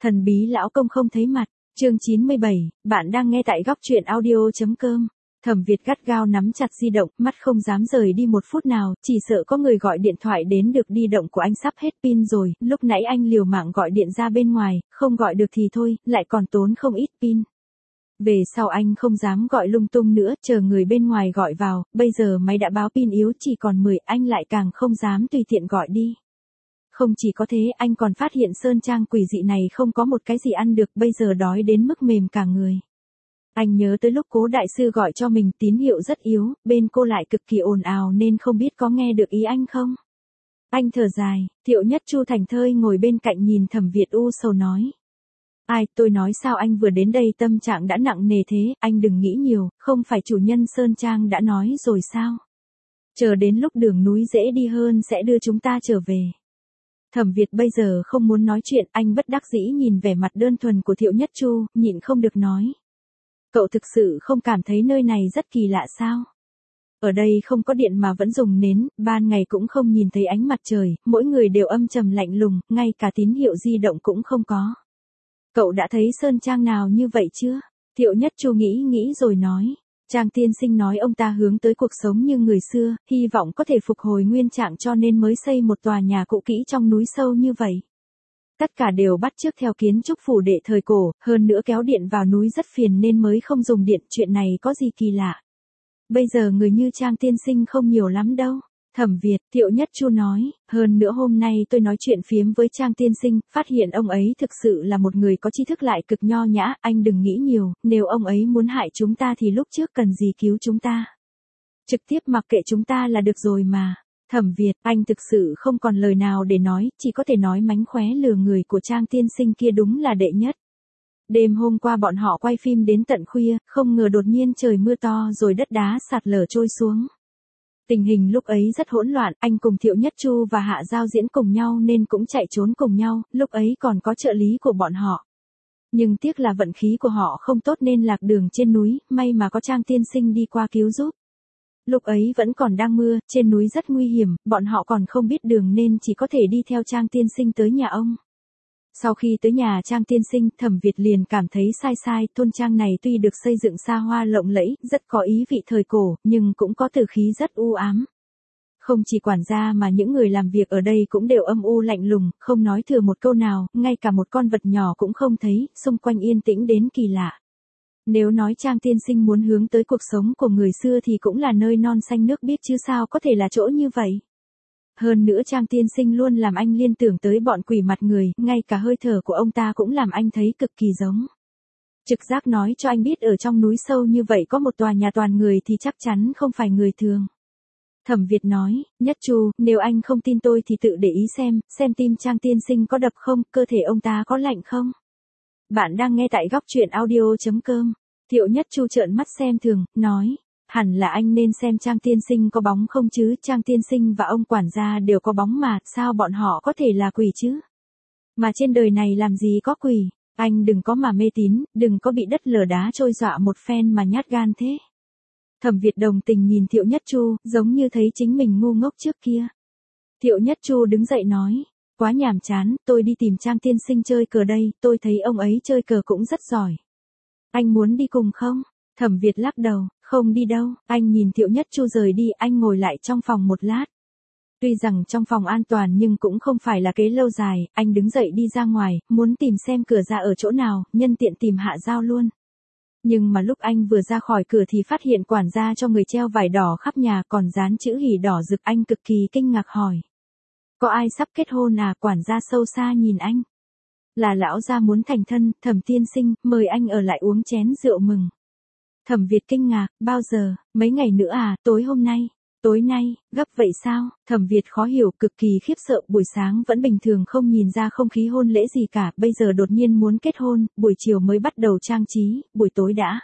Thần bí lão công không thấy mặt, chương 97, bạn đang nghe tại góc truyện audio.com. Thẩm Việt gắt gao nắm chặt di động, mắt không dám rời đi một phút nào, chỉ sợ có người gọi điện thoại đến được di động của anh sắp hết pin rồi, lúc nãy anh liều mạng gọi điện ra bên ngoài, không gọi được thì thôi, lại còn tốn không ít pin. Về sau anh không dám gọi lung tung nữa, chờ người bên ngoài gọi vào, bây giờ máy đã báo pin yếu chỉ còn 10, anh lại càng không dám tùy tiện gọi đi. Không chỉ có thế, anh còn phát hiện sơn trang quỷ dị này không có một cái gì ăn được, bây giờ đói đến mức mềm cả người. Anh nhớ tới lúc Cố đại sư gọi cho mình, tín hiệu rất yếu, bên cô lại cực kỳ ồn ào nên không biết có nghe được ý anh không. Anh thở dài, Thiệu Nhất Chu thảnh thơi ngồi bên cạnh nhìn Thẩm Việt u sầu nói. Ai, tôi nói sao anh vừa đến đây tâm trạng đã nặng nề thế, anh đừng nghĩ nhiều, không phải chủ nhân sơn trang đã nói rồi sao. Chờ đến lúc đường núi dễ đi hơn sẽ đưa chúng ta trở về. Thẩm Việt bây giờ không muốn nói chuyện, anh bất đắc dĩ nhìn vẻ mặt đơn thuần của Thiệu Nhất Chu, nhịn không được nói. Cậu thực sự không cảm thấy nơi này rất kỳ lạ sao? Ở đây không có điện mà vẫn dùng nến, ban ngày cũng không nhìn thấy ánh mặt trời, mỗi người đều âm trầm lạnh lùng, ngay cả tín hiệu di động cũng không có. Cậu đã thấy sơn trang nào như vậy chưa? Thiệu Nhất Chu nghĩ rồi nói. Trang tiên sinh nói ông ta hướng tới cuộc sống như người xưa, hy vọng có thể phục hồi nguyên trạng cho nên mới xây một tòa nhà cũ kỹ trong núi sâu như vậy. Tất cả đều bắt chước theo kiến trúc phủ đệ thời cổ, hơn nữa kéo điện vào núi rất phiền nên mới không dùng điện, chuyện này có gì kỳ lạ. Bây giờ người như Trang tiên sinh không nhiều lắm đâu. Thẩm Việt, Thiệu Nhất Chu nói, hơn nữa hôm nay tôi nói chuyện phiếm với Trang tiên sinh, phát hiện ông ấy thực sự là một người có tri thức lại cực nho nhã, anh đừng nghĩ nhiều, nếu ông ấy muốn hại chúng ta thì lúc trước cần gì cứu chúng ta. Trực tiếp mặc kệ chúng ta là được rồi mà. Thẩm Việt, anh thực sự không còn lời nào để nói, chỉ có thể nói mánh khóe lừa người của Trang tiên sinh kia đúng là đệ nhất. Đêm hôm qua bọn họ quay phim đến tận khuya, không ngờ đột nhiên trời mưa to rồi đất đá sạt lở trôi xuống. Tình hình lúc ấy rất hỗn loạn, anh cùng Thiệu Nhất Chu và Hạ Giao diễn cùng nhau nên cũng chạy trốn cùng nhau, lúc ấy còn có trợ lý của bọn họ. Nhưng tiếc là vận khí của họ không tốt nên lạc đường trên núi, may mà có Trang tiên sinh đi qua cứu giúp. Lúc ấy vẫn còn đang mưa, trên núi rất nguy hiểm, bọn họ còn không biết đường nên chỉ có thể đi theo Trang tiên sinh tới nhà ông. Sau khi tới nhà Trang tiên sinh, Thẩm Việt liền cảm thấy sai, thôn trang này tuy được xây dựng xa hoa lộng lẫy, rất có ý vị thời cổ, nhưng cũng có tử khí rất u ám. Không chỉ quản gia mà những người làm việc ở đây cũng đều âm u lạnh lùng, không nói thừa một câu nào, ngay cả một con vật nhỏ cũng không thấy, xung quanh yên tĩnh đến kỳ lạ. Nếu nói Trang tiên sinh muốn hướng tới cuộc sống của người xưa thì cũng là nơi non xanh nước biếc chứ sao có thể là chỗ như vậy. Hơn nữa Trang tiên sinh luôn làm anh liên tưởng tới bọn quỷ mặt người, ngay cả hơi thở của ông ta cũng làm anh thấy cực kỳ giống. Trực giác nói cho anh biết ở trong núi sâu như vậy có một tòa nhà toàn người thì chắc chắn không phải người thường. Thẩm Việt nói, Nhất Chu, nếu anh không tin tôi thì tự để ý xem tim Trang tiên sinh có đập không, cơ thể ông ta có lạnh không. Bạn đang nghe tại góc truyện audio.com. Thiệu Nhất Chu trợn mắt xem thường, nói. Hẳn là anh nên xem Trang tiên sinh có bóng không chứ, Trang tiên sinh và ông quản gia đều có bóng mà, sao bọn họ có thể là quỷ chứ? Mà trên đời này làm gì có quỷ, anh đừng có mà mê tín, đừng có bị đất lở đá trôi dọa một phen mà nhát gan thế. Thẩm Việt đồng tình nhìn Thiệu Nhất Chu, giống như thấy chính mình ngu ngốc trước kia. Thiệu Nhất Chu đứng dậy nói, quá nhàm chán, tôi đi tìm Trang tiên sinh chơi cờ đây, tôi thấy ông ấy chơi cờ cũng rất giỏi. Anh muốn đi cùng không? Thẩm Việt lắc đầu, không đi đâu, anh nhìn Thiệu Nhất Chu rời đi, anh ngồi lại trong phòng một lát. Tuy rằng trong phòng an toàn nhưng cũng không phải là kế lâu dài, anh đứng dậy đi ra ngoài, muốn tìm xem cửa ra ở chỗ nào, nhân tiện tìm Hạ Giao luôn. Nhưng mà lúc anh vừa ra khỏi cửa thì phát hiện quản gia cho người treo vải đỏ khắp nhà còn dán chữ hỉ đỏ rực, anh cực kỳ kinh ngạc hỏi. Có ai sắp kết hôn à? Quản gia sâu xa nhìn anh. Là lão gia muốn thành thân, Thẩm tiên sinh, mời anh ở lại uống chén rượu mừng. Thẩm Việt kinh ngạc, bao giờ, mấy ngày nữa à, tối hôm nay, tối nay, gấp vậy sao? Thẩm Việt khó hiểu, cực kỳ khiếp sợ, buổi sáng vẫn bình thường không nhìn ra không khí hôn lễ gì cả, bây giờ đột nhiên muốn kết hôn, buổi chiều mới bắt đầu trang trí, buổi tối đã.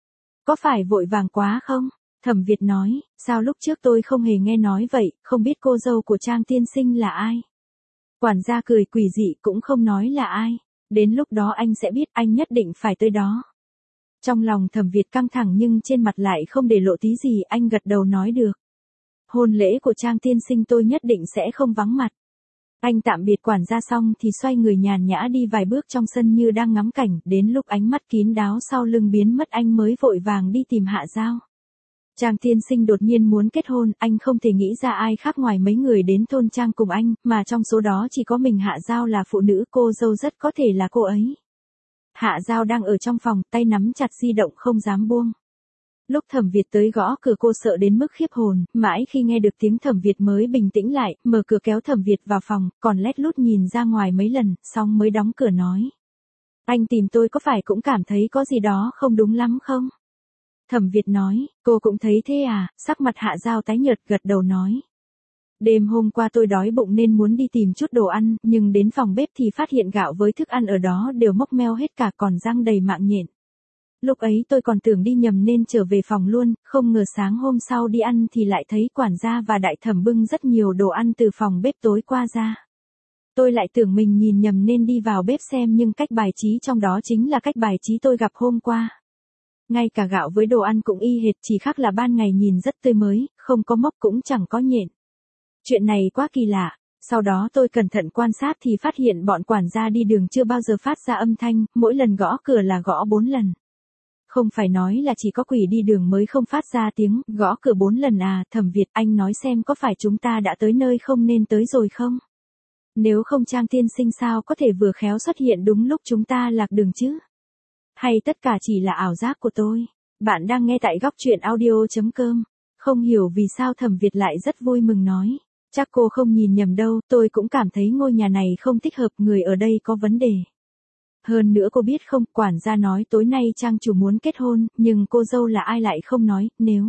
Có phải vội vàng quá không? Thẩm Việt nói, sao lúc trước tôi không hề nghe nói vậy, không biết cô dâu của Trang tiên sinh là ai? Quản gia cười quỷ dị cũng không nói là ai, đến lúc đó anh sẽ biết, anh nhất định phải tới đó. Trong lòng Thẩm Việt căng thẳng nhưng trên mặt lại không để lộ tí gì, anh gật đầu nói được. Hôn lễ của Trang tiên sinh tôi nhất định sẽ không vắng mặt. Anh tạm biệt quản gia xong thì xoay người nhàn nhã đi vài bước trong sân như đang ngắm cảnh, đến lúc ánh mắt kín đáo sau lưng biến mất anh mới vội vàng đi tìm Hạ Giao. Trang tiên sinh đột nhiên muốn kết hôn, anh không thể nghĩ ra ai khác ngoài mấy người đến thôn Trang cùng anh, mà trong số đó chỉ có mình Hạ Giao là phụ nữ, cô dâu rất có thể là cô ấy. Hạ Giao đang ở trong phòng, tay nắm chặt di động không dám buông. Lúc Thẩm Việt tới gõ cửa cô sợ đến mức khiếp hồn, mãi khi nghe được tiếng Thẩm Việt mới bình tĩnh lại, mở cửa kéo Thẩm Việt vào phòng, còn lét lút nhìn ra ngoài mấy lần, xong mới đóng cửa nói. Anh tìm tôi có phải cũng cảm thấy có gì đó không đúng lắm không? Thẩm Việt nói, cô cũng thấy thế à, sắc mặt Hạ Giao tái nhợt gật đầu nói. Đêm hôm qua tôi đói bụng nên muốn đi tìm chút đồ ăn, nhưng đến phòng bếp thì phát hiện gạo với thức ăn ở đó đều mốc meo hết cả còn răng đầy mạng nhện. Lúc ấy tôi còn tưởng đi nhầm nên trở về phòng luôn, không ngờ sáng hôm sau đi ăn thì lại thấy quản gia và đại thẩm bưng rất nhiều đồ ăn từ phòng bếp tối qua ra. Tôi lại tưởng mình nhìn nhầm nên đi vào bếp xem nhưng cách bài trí trong đó chính là cách bài trí tôi gặp hôm qua. Ngay cả gạo với đồ ăn cũng y hệt, chỉ khác là ban ngày nhìn rất tươi mới, không có mốc cũng chẳng có nhện. Chuyện này quá kỳ lạ. Sau đó tôi cẩn thận quan sát thì phát hiện bọn quản gia đi đường chưa bao giờ phát ra âm thanh, mỗi lần gõ cửa là gõ 4 lần. Không phải nói là chỉ có quỷ đi đường mới không phát ra tiếng, gõ cửa 4 lần à? Thẩm Việt, anh nói xem có phải chúng ta đã tới nơi không nên tới rồi không? Nếu không Trang tiên sinh sao có thể vừa khéo xuất hiện đúng lúc chúng ta lạc đường chứ? Hay tất cả chỉ là ảo giác của tôi? Bạn đang nghe tại góc truyện audio.com. Không hiểu vì sao Thẩm Việt lại rất vui mừng nói. Chắc cô không nhìn nhầm đâu, tôi cũng cảm thấy ngôi nhà này không thích hợp, người ở đây có vấn đề. Hơn nữa cô biết không, quản gia nói tối nay Trang chủ muốn kết hôn, nhưng cô dâu là ai lại không nói, nếu.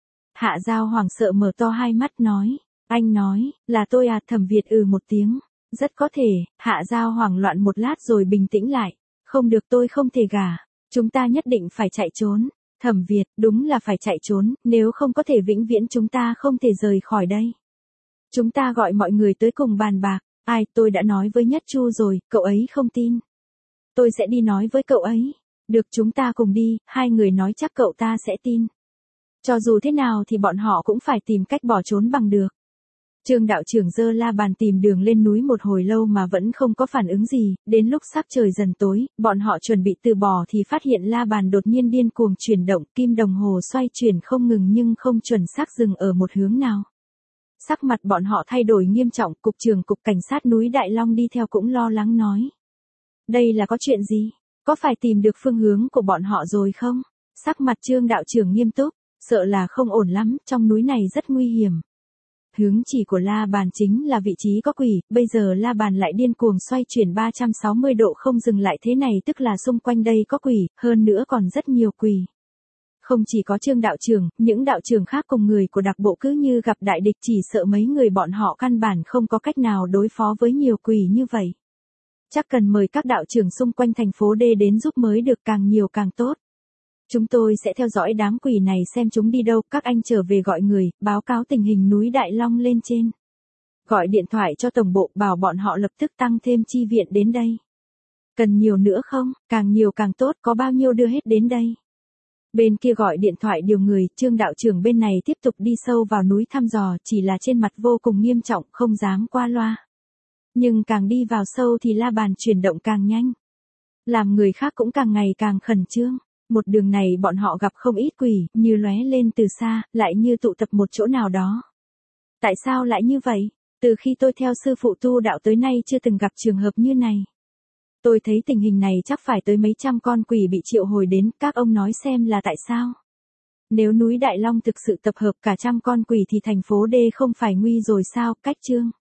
Hạ Giao hoảng sợ mở to hai mắt nói. Anh nói, là tôi à? Thẩm Việt một tiếng. Rất có thể. Hạ Giao hoảng loạn một lát rồi bình tĩnh lại. Không được, tôi không thể gả. Chúng ta nhất định phải chạy trốn. Thẩm Việt, đúng là phải chạy trốn, nếu không có thể vĩnh viễn chúng ta không thể rời khỏi đây. Chúng ta gọi mọi người tới cùng bàn bạc. Ai, tôi đã nói với Nhất Chu rồi, cậu ấy không tin. Tôi sẽ đi nói với cậu ấy. Được, chúng ta cùng đi, hai người nói chắc cậu ta sẽ tin. Cho dù thế nào thì bọn họ cũng phải tìm cách bỏ trốn bằng được. Trương đạo trưởng giơ la bàn tìm đường lên núi một hồi lâu mà vẫn không có phản ứng gì, đến lúc sắc trời dần tối, bọn họ chuẩn bị từ bỏ thì phát hiện la bàn đột nhiên điên cuồng chuyển động, kim đồng hồ xoay chuyển không ngừng nhưng không chuẩn xác dừng ở một hướng nào. Sắc mặt bọn họ thay đổi nghiêm trọng, cục trưởng cục cảnh sát núi Đại Long đi theo cũng lo lắng nói. Đây là có chuyện gì? Có phải tìm được phương hướng của bọn họ rồi không? Sắc mặt Trương đạo trưởng nghiêm túc, sợ là không ổn lắm, trong núi này rất nguy hiểm. Hướng chỉ của la bàn chính là vị trí có quỷ, bây giờ la bàn lại điên cuồng xoay chuyển 360 độ không dừng lại thế này tức là xung quanh đây có quỷ, hơn nữa còn rất nhiều quỷ. Không chỉ có Trương đạo trưởng, những đạo trưởng khác cùng người của đặc bộ cứ như gặp đại địch, chỉ sợ mấy người bọn họ căn bản không có cách nào đối phó với nhiều quỷ như vậy. Chắc cần mời các đạo trưởng xung quanh thành phố D đến giúp mới được, càng nhiều càng tốt. Chúng tôi sẽ theo dõi đám quỷ này xem chúng đi đâu, các anh trở về gọi người, báo cáo tình hình núi Đại Long lên trên. Gọi điện thoại cho tổng bộ bảo bọn họ lập tức tăng thêm chi viện đến đây. Cần nhiều nữa không? Càng nhiều càng tốt, có bao nhiêu đưa hết đến đây. Bên kia gọi điện thoại điều người, Trương đạo trưởng bên này tiếp tục đi sâu vào núi thăm dò, chỉ là trên mặt vô cùng nghiêm trọng, không dám qua loa. Nhưng càng đi vào sâu thì la bàn chuyển động càng nhanh. Làm người khác cũng càng ngày càng khẩn trương. Một đường này bọn họ gặp không ít quỷ, như lóe lên từ xa, lại như tụ tập một chỗ nào đó. Tại sao lại như vậy? Từ khi tôi theo sư phụ tu đạo tới nay chưa từng gặp trường hợp như này. Tôi thấy tình hình này chắc phải tới mấy trăm con quỷ bị triệu hồi đến, các ông nói xem là tại sao? Nếu núi Đại Long thực sự tập hợp cả trăm con quỷ thì thành phố D không phải nguy rồi sao? Cách Trương